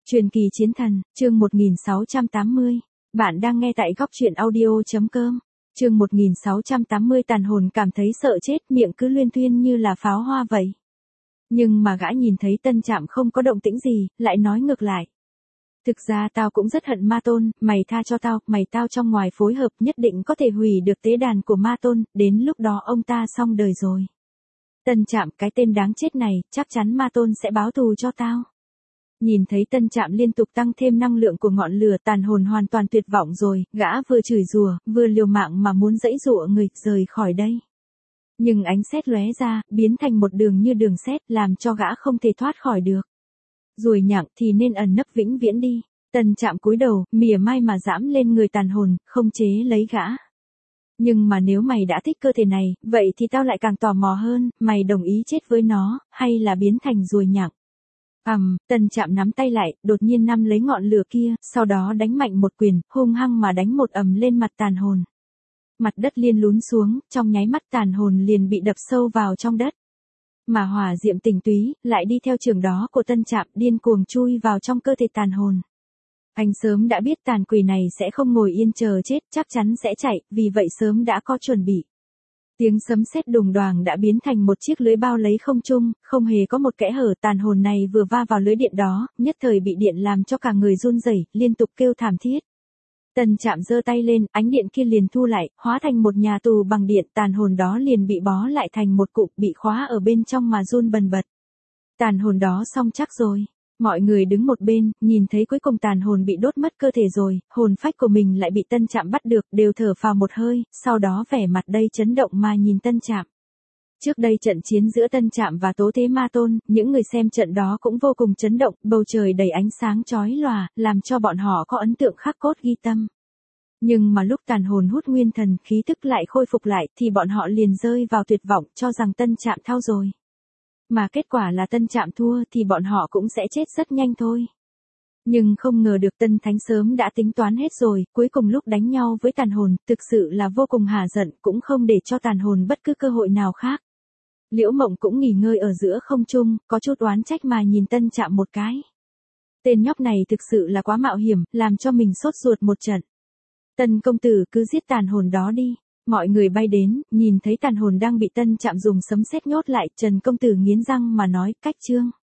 Truyền kỳ chiến thần, chương 1680. Bạn đang nghe tại góc truyện audio.com. Chương 1680 tàn hồn cảm thấy sợ chết, miệng cứ luyên thuyên như là pháo hoa vậy. Nhưng mà gã nhìn thấy Tân Trạm không có động tĩnh gì, lại nói ngược lại. Thực ra tao cũng rất hận Ma Tôn, mày tha cho tao, tao trong ngoài phối hợp nhất định có thể hủy được tế đàn của Ma Tôn, đến lúc đó ông ta xong đời rồi. Tân Trạm, cái tên đáng chết này, chắc chắn Ma Tôn sẽ báo thù cho tao. Nhìn thấy Tân Trạm liên tục tăng thêm năng lượng của ngọn lửa, tàn hồn hoàn toàn tuyệt vọng rồi, gã vừa chửi rủa, vừa liều mạng mà muốn giãy giụa người rời khỏi đây. Nhưng ánh sét lóe ra, biến thành một đường như đường sét, làm cho gã không thể thoát khỏi được. Ruồi nhặng thì nên ẩn nấp vĩnh viễn đi. Tân Trạm cúi đầu, mỉa mai mà giãm lên người tàn hồn, không chế lấy gã. Nhưng mà nếu mày đã thích cơ thể này, vậy thì tao lại càng tò mò hơn, mày đồng ý chết với nó, hay là biến thành ruồi nhặng? Tân Trạm nắm tay lại, đột nhiên nắm lấy ngọn lửa kia, sau đó đánh mạnh một quyền, hung hăng mà đánh một ầm lên mặt tàn hồn. Mặt đất liền lún xuống, trong nháy mắt tàn hồn liền bị đập sâu vào trong đất. Mà hỏa diệm tình túy, lại đi theo trường đó của Tân Trạm, điên cuồng chui vào trong cơ thể tàn hồn. Anh sớm đã biết tàn quỷ này sẽ không ngồi yên chờ chết, chắc chắn sẽ chạy, vì vậy sớm đã có chuẩn bị. Tiếng sấm sét đùng đoàng đã biến thành một chiếc lưới bao lấy không trung, không hề có một kẽ hở, tàn hồn này vừa va vào lưới điện đó, nhất thời bị điện làm cho cả người run rẩy, liên tục kêu thảm thiết. Tân Trạm giơ tay lên, ánh điện kia liền thu lại, hóa thành một nhà tù bằng điện, tàn hồn đó liền bị bó lại thành một cụm, bị khóa ở bên trong mà run bần bật. Tàn hồn đó xong chắc rồi. Mọi người đứng một bên, nhìn thấy cuối cùng tàn hồn bị đốt mất cơ thể rồi, hồn phách của mình lại bị Tân Trạm bắt được, đều thở phào một hơi, sau đó vẻ mặt đầy chấn động mà nhìn Tân Trạm. Trước đây trận chiến giữa Tân Trạm và Tố Thế Ma Tôn, những người xem trận đó cũng vô cùng chấn động, bầu trời đầy ánh sáng chói lòa, làm cho bọn họ có ấn tượng khắc cốt ghi tâm. Nhưng mà lúc tàn hồn hút nguyên thần, khí tức lại khôi phục lại, thì bọn họ liền rơi vào tuyệt vọng, cho rằng Tân Trạm thao rồi. Mà kết quả là Tân Trạm thua thì bọn họ cũng sẽ chết rất nhanh thôi. Nhưng không ngờ được Tân Thánh sớm đã tính toán hết rồi, cuối cùng lúc đánh nhau với tàn hồn, thực sự là vô cùng hả giận, cũng không để cho tàn hồn bất cứ cơ hội nào khác. Liễu Mộng cũng nghỉ ngơi ở giữa không trung, có chút oán trách mà nhìn Tân Trạm một cái. Tên nhóc này thực sự là quá mạo hiểm, làm cho mình sốt ruột một trận. Tân công tử cứ giết tàn hồn đó đi. Mọi người bay đến, nhìn thấy tàn hồn đang bị Tân Trạm dùng sấm sét nhốt lại, Trần công tử nghiến răng mà nói, cách chương.